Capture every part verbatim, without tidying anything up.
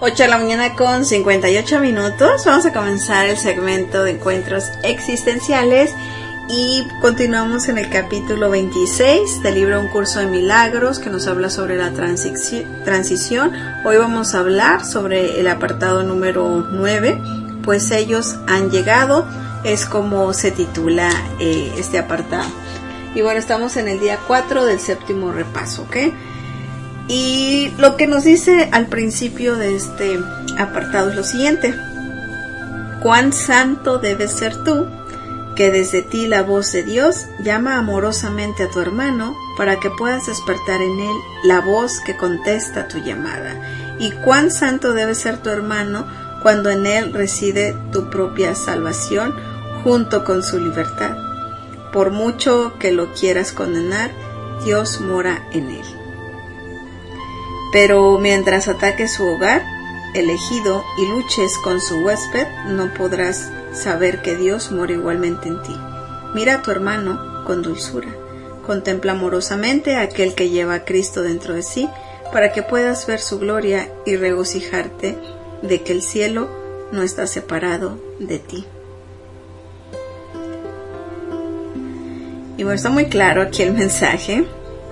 ocho de la mañana con cincuenta y ocho minutos. Vamos a comenzar el segmento de encuentros existenciales y continuamos en el capítulo veintiséis del libro Un Curso de Milagros, que nos habla sobre la transición. Hoy vamos a hablar sobre el apartado número nueve, pues ellos han llegado, es como se titula eh, este apartado. Y bueno, estamos en el día cuatro del séptimo repaso, ¿ok? Y lo que nos dice al principio de este apartado es lo siguiente: cuán santo debes ser tú, que desde ti la voz de Dios llama amorosamente a tu hermano para que puedas despertar en él la voz que contesta tu llamada. Y cuán santo debe ser tu hermano cuando en él reside tu propia salvación junto con su libertad. Por mucho que lo quieras condenar, Dios mora en él. Pero mientras ataques su hogar elegido y luches con su huésped, no podrás saber que Dios mora igualmente en ti. Mira a tu hermano con dulzura. Contempla amorosamente a aquel que lleva a Cristo dentro de sí, para que puedas ver su gloria y regocijarte de que el cielo no está separado de ti. Y bueno, está muy claro aquí el mensaje.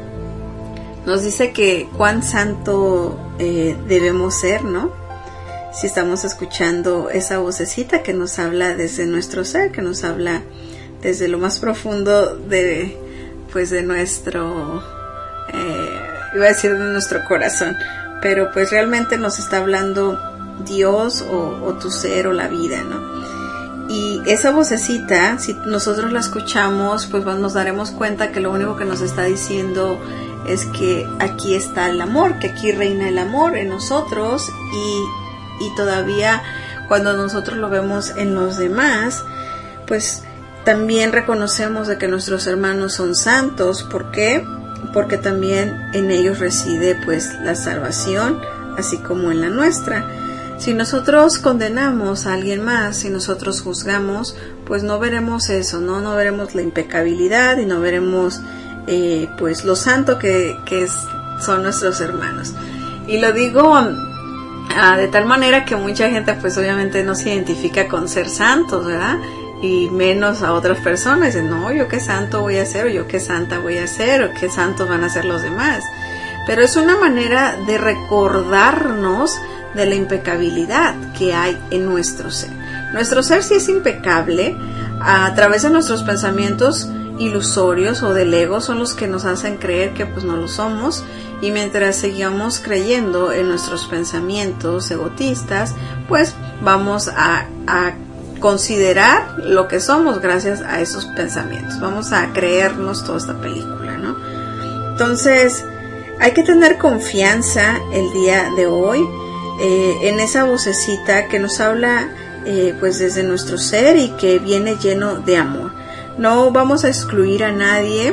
Nos dice que cuán santo eh, debemos ser, ¿no? Si estamos escuchando esa vocecita que nos habla desde nuestro ser, que nos habla desde lo más profundo de, pues, de nuestro, eh, iba a decir de nuestro corazón, pero pues realmente nos está hablando Dios o, o tu ser o la vida, ¿no? Y esa vocecita, si nosotros la escuchamos, pues nos daremos cuenta que lo único que nos está diciendo es que aquí está el amor, que aquí reina el amor en nosotros, y, y todavía cuando nosotros lo vemos en los demás, pues también reconocemos de que nuestros hermanos son santos. ¿Por qué? Porque también en ellos reside pues la salvación, así como en la nuestra. Si nosotros condenamos a alguien más, si nosotros juzgamos, pues no veremos eso, no, no veremos la impecabilidad y no veremos Eh, pues lo santo que, que es, son nuestros hermanos. Y lo digo uh, de tal manera que mucha gente pues obviamente no se identifica con ser santos, ¿verdad? Y menos a otras personas. Dicen, no, yo qué santo voy a ser, o yo qué santa voy a ser, o qué santos van a ser los demás. Pero es una manera de recordarnos de la impecabilidad que hay en nuestro ser. Nuestro ser sí es impecable. A través de nuestros pensamientos ilusorios o del ego son los que nos hacen creer que pues no lo somos, y mientras sigamos creyendo en nuestros pensamientos egotistas, pues vamos a, a considerar lo que somos gracias a esos pensamientos, vamos a creernos toda esta película, ¿no? Entonces hay que tener confianza el día de hoy eh, en esa vocecita que nos habla eh, pues desde nuestro ser y que viene lleno de amor. No vamos a excluir a nadie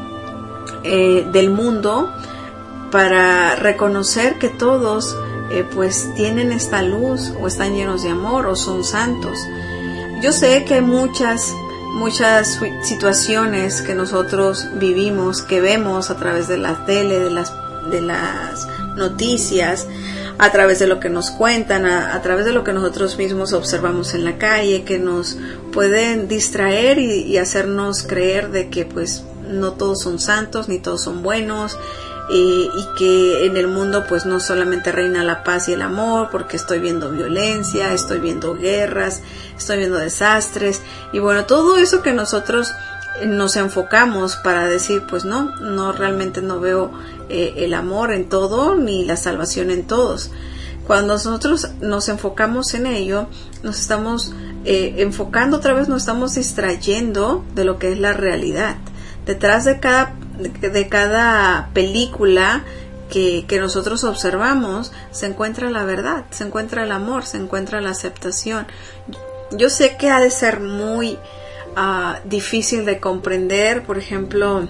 eh, del mundo para reconocer que todos eh, pues tienen esta luz, o están llenos de amor, o son santos. Yo sé que hay muchas, muchas situaciones que nosotros vivimos, que vemos a través de la tele, de las, de las noticias, a través de lo que nos cuentan, a, a través de lo que nosotros mismos observamos en la calle, que nos pueden distraer y, y hacernos creer de que pues no todos son santos, ni todos son buenos, eh, y que en el mundo pues no solamente reina la paz y el amor, porque estoy viendo violencia, estoy viendo guerras, estoy viendo desastres, y bueno, todo eso que nosotros nos enfocamos para decir pues no, no realmente no veo eh, el amor en todo ni la salvación en todos. Cuando nosotros nos enfocamos en ello, nos estamos eh, enfocando otra vez, nos estamos distrayendo de lo que es la realidad. Detrás de cada, de, de cada película que, que nosotros observamos se encuentra la verdad, se encuentra el amor, se encuentra la aceptación. Yo sé que ha de ser muy Uh, difícil de comprender, por ejemplo,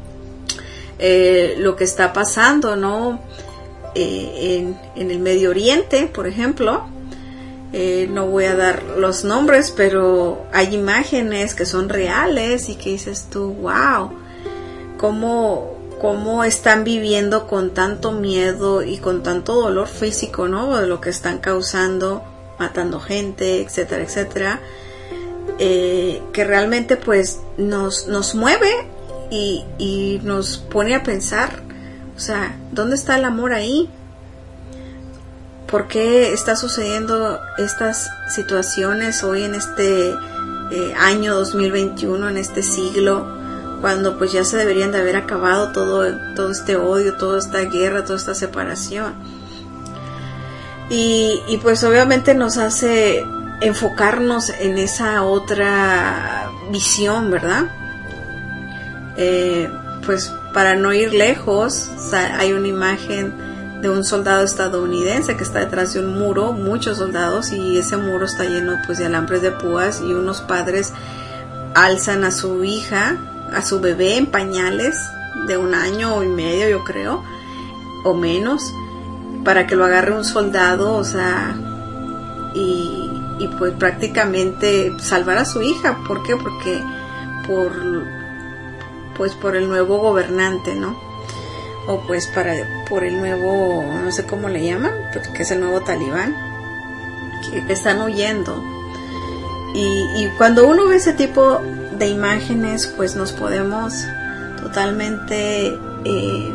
eh, lo que está pasando, ¿no? Eh, en, en el Medio Oriente, por ejemplo, eh, no voy a dar los nombres, pero hay imágenes que son reales y que dices tú, wow, cómo cómo están viviendo con tanto miedo y con tanto dolor físico, ¿no? De lo que están causando, matando gente, etcétera, etcétera, eh, que realmente pues nos, nos mueve y, y nos pone a pensar, o sea, ¿dónde está el amor ahí? ¿Por qué está sucediendo estas situaciones hoy en este eh, año dos mil veintiuno, en este siglo, cuando pues ya se deberían de haber acabado todo, todo este odio, toda esta guerra, toda esta separación? Y, y pues obviamente nos hace enfocarnos en esa otra visión, ¿verdad? Eh, pues para no ir lejos, o sea, hay una imagen de un soldado estadounidense que está detrás de un muro, muchos soldados, y ese muro está lleno pues de alambres de púas, y unos padres alzan a su hija, a su bebé en pañales de un año y medio, yo creo, o menos, para que lo agarre un soldado, o sea, y, y pues prácticamente salvar a su hija. ¿Por qué? Porque por pues por el nuevo gobernante, ¿no? O pues para por el nuevo, no sé cómo le llaman, que es el nuevo talibán, que, que están huyendo. Y, y cuando uno ve ese tipo de imágenes, pues nos podemos totalmente eh,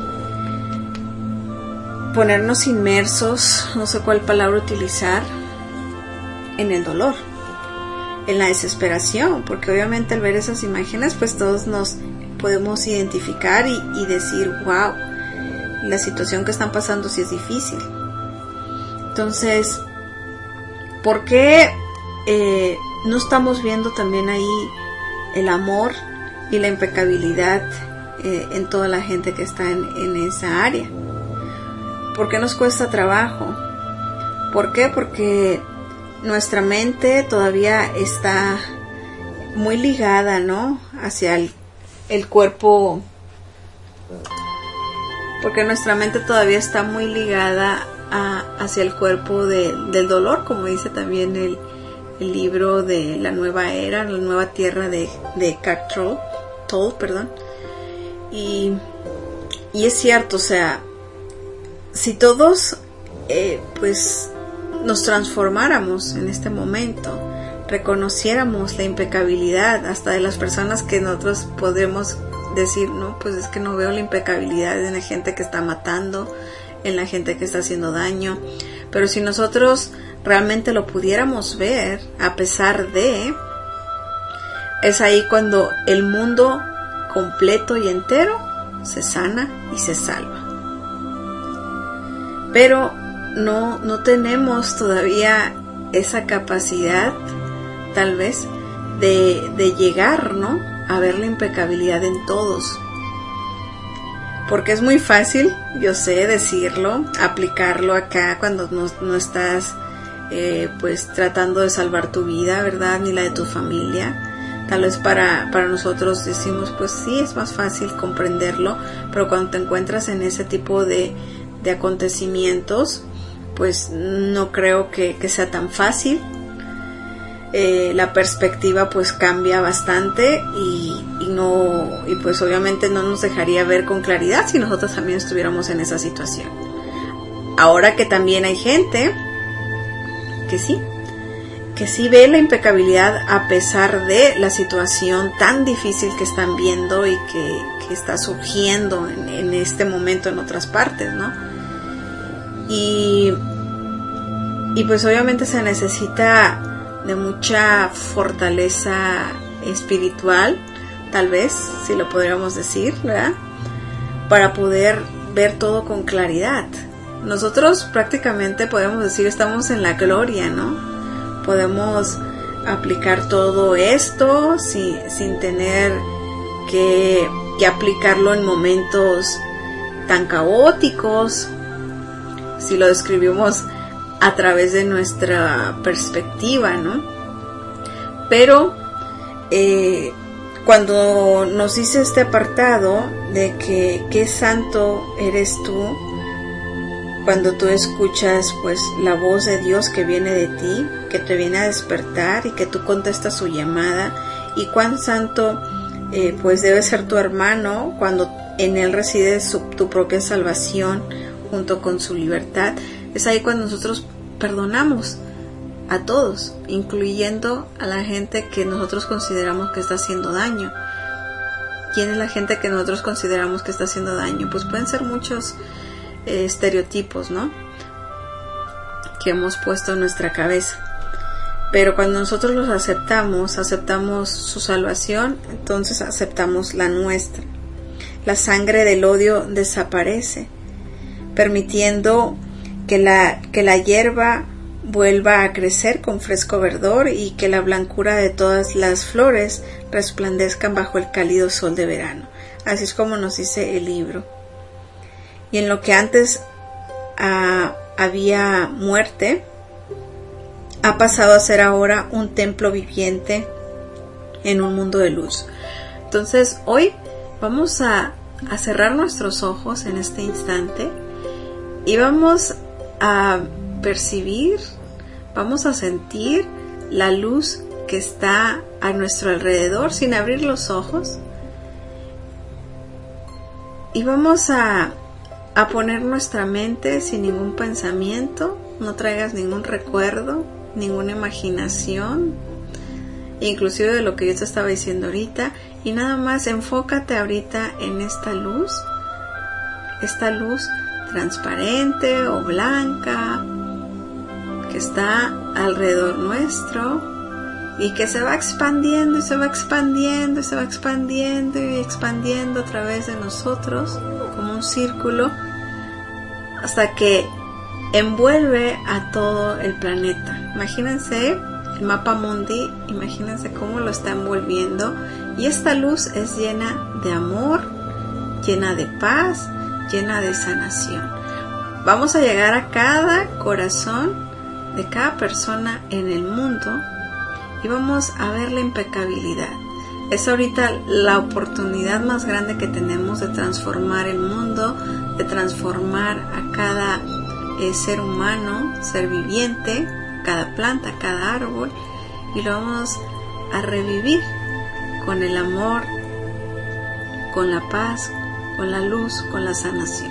ponernos inmersos, no sé cuál palabra utilizar, en el dolor, en la desesperación, porque obviamente al ver esas imágenes, pues todos nos podemos identificar y, y decir, wow, la situación que están pasando sí es difícil. Entonces, ¿por qué eh, no estamos viendo también ahí el amor y la impecabilidad eh, en toda la gente que está en, en esa área? ¿Por qué nos cuesta trabajo? ¿Por qué? Porque nuestra mente todavía está muy ligada, ¿no? Hacia el el cuerpo, porque nuestra mente todavía está muy ligada a, hacia el cuerpo de, del dolor, como dice también el, el libro de la nueva era, la nueva tierra de, de Eckhart Tolle, Tolle, perdón. Y, y es cierto, o sea, si todos eh, pues nos transformáramos en este momento, reconociéramos la impecabilidad hasta de las personas que nosotros podemos decir, no, pues es que no veo la impecabilidad en la gente que está matando, en la gente que está haciendo daño, pero si nosotros realmente lo pudiéramos ver, a pesar de, es ahí cuando el mundo completo y entero se sana y se salva. Pero no, no tenemos todavía esa capacidad, tal vez, de, de llegar, ¿no?, a ver la impecabilidad en todos. Porque es muy fácil, yo sé, decirlo, aplicarlo acá cuando no, no estás, eh, pues, tratando de salvar tu vida, ¿verdad?, ni la de tu familia. Tal vez para, para nosotros decimos, pues sí, es más fácil comprenderlo, pero cuando te encuentras en ese tipo de, de acontecimientos, pues no creo que, que sea tan fácil. Eh, la perspectiva pues cambia bastante y, y no y pues obviamente no nos dejaría ver con claridad si nosotros también estuviéramos en esa situación. Ahora que también hay gente que sí, que sí ve la impecabilidad a pesar de la situación tan difícil que están viendo y que, que está surgiendo en, en este momento en otras partes, ¿no? Y, y pues obviamente se necesita de mucha fortaleza espiritual, tal vez, si lo podríamos decir, ¿verdad?, para poder ver todo con claridad. Nosotros prácticamente podemos decir estamos en la gloria, ¿no? Podemos aplicar todo esto sin, sin tener que, que aplicarlo en momentos tan caóticos, si lo describimos a través de nuestra perspectiva, ¿no? Pero eh, cuando nos dice este apartado de que qué santo eres tú, cuando tú escuchas pues la voz de Dios que viene de ti, que te viene a despertar y que tú contestas su llamada, y cuán santo eh, pues debe ser tu hermano cuando en Él reside su, tu propia salvación junto con su libertad. Es ahí cuando nosotros perdonamos a todos, incluyendo a la gente que nosotros consideramos que está haciendo daño. ¿Quién es la gente que nosotros consideramos que está haciendo daño? Pues pueden ser muchos eh, estereotipos, ¿no?, que hemos puesto en nuestra cabeza. Pero cuando nosotros los aceptamos, aceptamos su salvación, entonces aceptamos la nuestra. La sangre del odio desaparece, permitiendo que la, que la hierba vuelva a crecer con fresco verdor y que la blancura de todas las flores resplandezcan bajo el cálido sol de verano. Así es como nos dice el libro. Y en lo que antes ah, había muerte, ha pasado a ser ahora un templo viviente en un mundo de luz. Entonces hoy vamos a, a cerrar nuestros ojos en este instante y vamos a percibir, vamos a sentir la luz que está a nuestro alrededor sin abrir los ojos, y vamos a, a poner nuestra mente sin ningún pensamiento. No traigas ningún recuerdo, ninguna imaginación, inclusive de lo que yo te estaba diciendo ahorita, y nada más enfócate ahorita en esta luz, esta luz transparente o blanca que está alrededor nuestro y que se va expandiendo y se va expandiendo y se va expandiendo y expandiendo a través de nosotros como un círculo hasta que envuelve a todo el planeta. Imagínense el mapa mundi, imagínense cómo lo está envolviendo, y esta luz es llena de amor, llena de paz, llena de sanación. Vamos a llegar a cada corazón de cada persona en el mundo y vamos a ver la impecabilidad. Es ahorita la oportunidad más grande que tenemos de transformar el mundo, de transformar a cada eh, ser humano, ser viviente, cada planta, cada árbol, y lo vamos a revivir con el amor, con la paz, con la luz, con la sanación.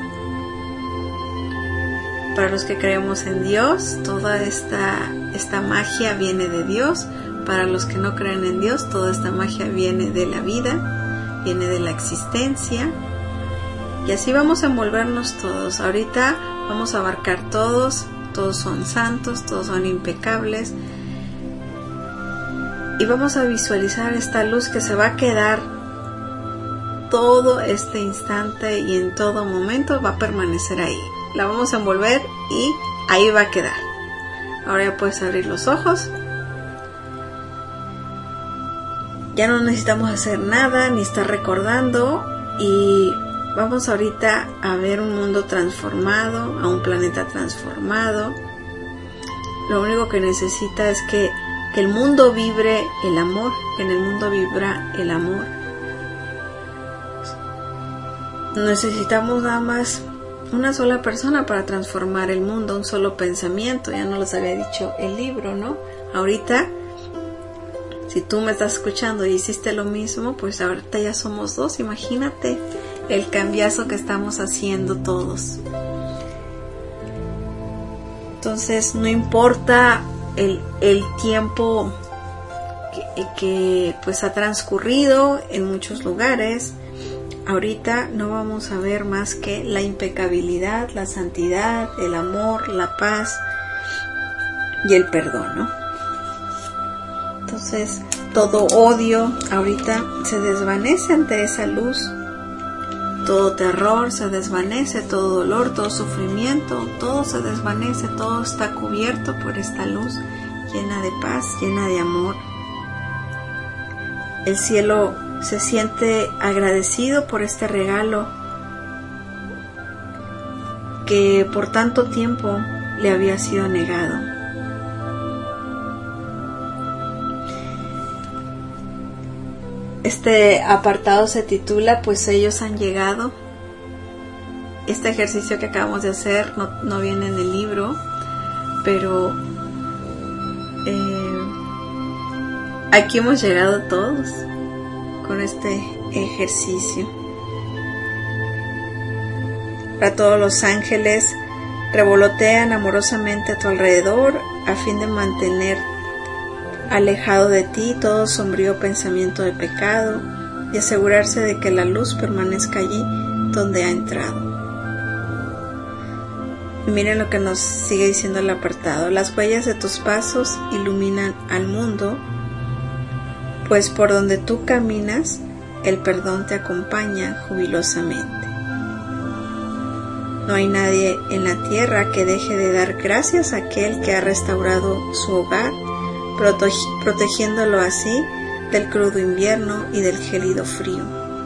Para los que creemos en Dios, toda esta, esta magia viene de Dios. Para los que no creen en Dios, toda esta magia viene de la vida, viene de la existencia. Y así vamos a envolvernos todos. Ahorita vamos a abarcar todos, todos son santos, todos son impecables. Y vamos a visualizar esta luz que se va a quedar todo este instante y en todo momento va a permanecer ahí. La vamos a envolver y ahí va a quedar. Ahora ya puedes abrir los ojos. Ya no necesitamos hacer nada ni estar recordando, y vamos ahorita a ver un mundo transformado, a un planeta transformado. Lo único que necesita es que, que el mundo vibre el amor, que en el mundo vibra el amor. Necesitamos nada más una sola persona para transformar el mundo, un solo pensamiento. Ya nos los había dicho el libro, ¿no? Ahorita, si tú me estás escuchando y hiciste lo mismo, pues ahorita ya somos dos. Imagínate el cambiazo que estamos haciendo todos. Entonces, no importa el, el tiempo que, que pues ha transcurrido en muchos lugares. Ahorita no vamos a ver más que la impecabilidad, la santidad, el amor, la paz y el perdón, ¿no? Entonces, todo odio ahorita se desvanece ante esa luz. Todo terror se desvanece, todo dolor, todo sufrimiento, todo se desvanece, todo está cubierto por esta luz llena de paz, llena de amor. El cielo se siente agradecido por este regalo que por tanto tiempo le había sido negado. Este apartado se titula Pues ellos han llegado. Este ejercicio que acabamos de hacer no, no viene en el libro, pero eh, aquí hemos llegado todos con este ejercicio. Ahora todos los ángeles revolotean amorosamente a tu alrededor a fin de mantener alejado de ti todo sombrío pensamiento de pecado y asegurarse de que la luz permanezca allí donde ha entrado. Miren lo que nos sigue diciendo el apartado. Las huellas de tus pasos iluminan al mundo, pues por donde tú caminas, el perdón te acompaña jubilosamente. No hay nadie en la tierra que deje de dar gracias a aquel que ha restaurado su hogar, prote- protegiéndolo así del crudo invierno y del gélido frío.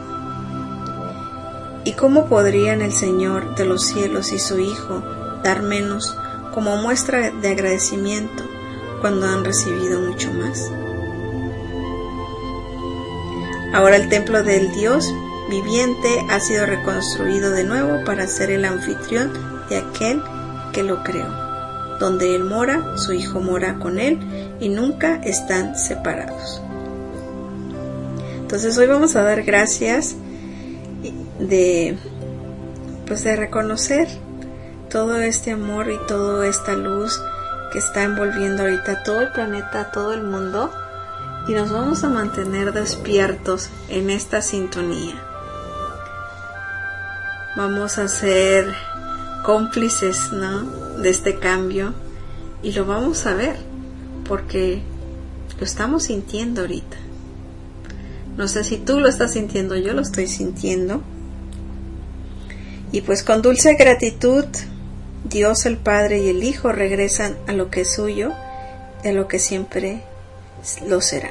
¿Y cómo podrían el Señor de los cielos y su Hijo dar menos como muestra de agradecimiento cuando han recibido mucho más? Ahora el templo del Dios viviente ha sido reconstruido de nuevo para ser el anfitrión de aquel que lo creó. Donde Él mora, su Hijo mora con Él y nunca están separados. Entonces hoy vamos a dar gracias de, pues de reconocer todo este amor y toda esta luz que está envolviendo ahorita todo el planeta, todo el mundo, y nos vamos a mantener despiertos en esta sintonía. Vamos a ser cómplices, ¿no?, de este cambio, y lo vamos a ver porque lo estamos sintiendo ahorita. No sé si tú lo estás sintiendo, yo lo estoy sintiendo. Y pues con dulce gratitud, Dios el Padre y el Hijo regresan a lo que es suyo, y a lo que siempre lo será.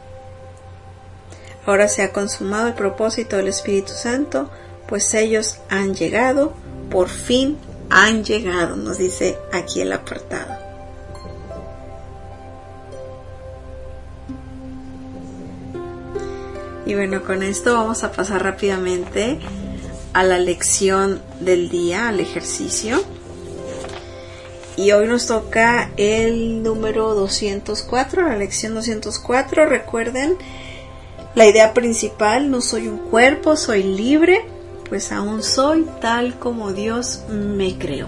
Ahora se ha consumado el propósito del Espíritu Santo, pues ellos han llegado, por fin han llegado, nos dice aquí el apartado. Y bueno, con esto vamos a pasar rápidamente a la lección del día, al ejercicio. Y hoy nos toca el número doscientos cuatro, la lección doscientos cuatro. Recuerden la idea principal: no soy un cuerpo, soy libre, pues aún soy tal como Dios me creó.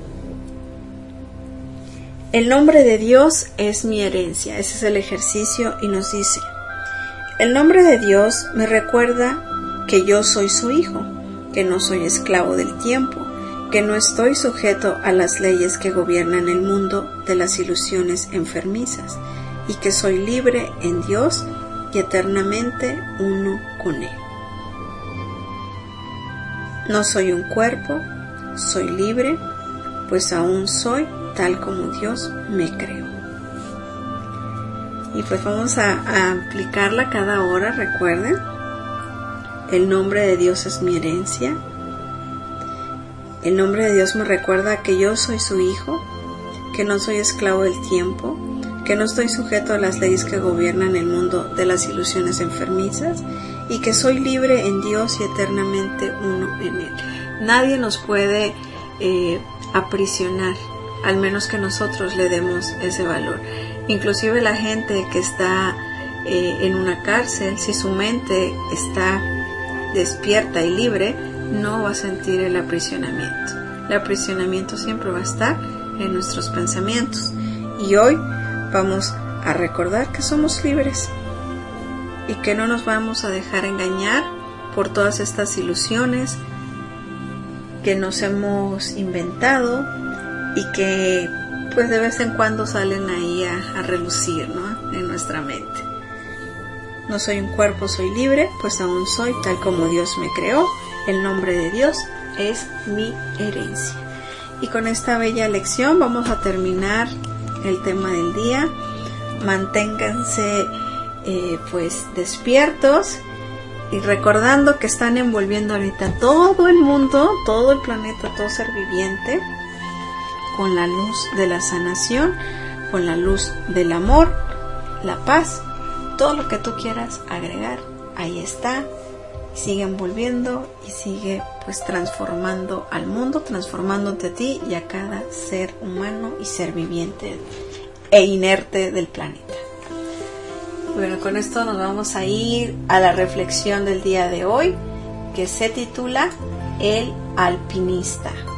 El nombre de Dios es mi herencia. Ese es el ejercicio y nos dice: el nombre de Dios me recuerda que yo soy su hijo, que no soy esclavo del tiempo, que no estoy sujeto a las leyes que gobiernan el mundo de las ilusiones enfermizas, y que soy libre en Dios y eternamente uno con Él. No soy un cuerpo, soy libre, pues aún soy tal como Dios me creó. Y pues vamos a, a aplicarla cada hora, recuerden. El nombre de Dios es mi herencia. El nombre de Dios me recuerda que yo soy su hijo, que no soy esclavo del tiempo, que no estoy sujeto a las leyes que gobiernan el mundo de las ilusiones enfermizas, y que soy libre en Dios y eternamente uno en Él. Nadie nos puede eh, aprisionar, al menos que nosotros le demos ese valor. Inclusive la gente que está eh, en una cárcel, si su mente está despierta y libre, no va a sentir el aprisionamiento. El aprisionamiento siempre va a estar en nuestros pensamientos. Y hoy vamos a recordar que somos libres y que no nos vamos a dejar engañar por todas estas ilusiones que nos hemos inventado y que pues de vez en cuando salen ahí a, a relucir, ¿no?, en nuestra mente. No soy un cuerpo, soy libre, pues aún soy tal como Dios me creó. El nombre de Dios es mi herencia. Y con esta bella lección vamos a terminar el tema del día. Manténganse eh, pues despiertos y recordando que están envolviendo ahorita todo el mundo, todo el planeta, todo ser viviente, con la luz de la sanación, con la luz del amor, la paz, todo lo que tú quieras agregar, ahí está. Sigue envolviendo y sigue pues transformando al mundo, transformándote a ti y a cada ser humano y ser viviente e inerte del planeta. Bueno, con esto nos vamos a ir a la reflexión del día de hoy, que se titula El alpinista.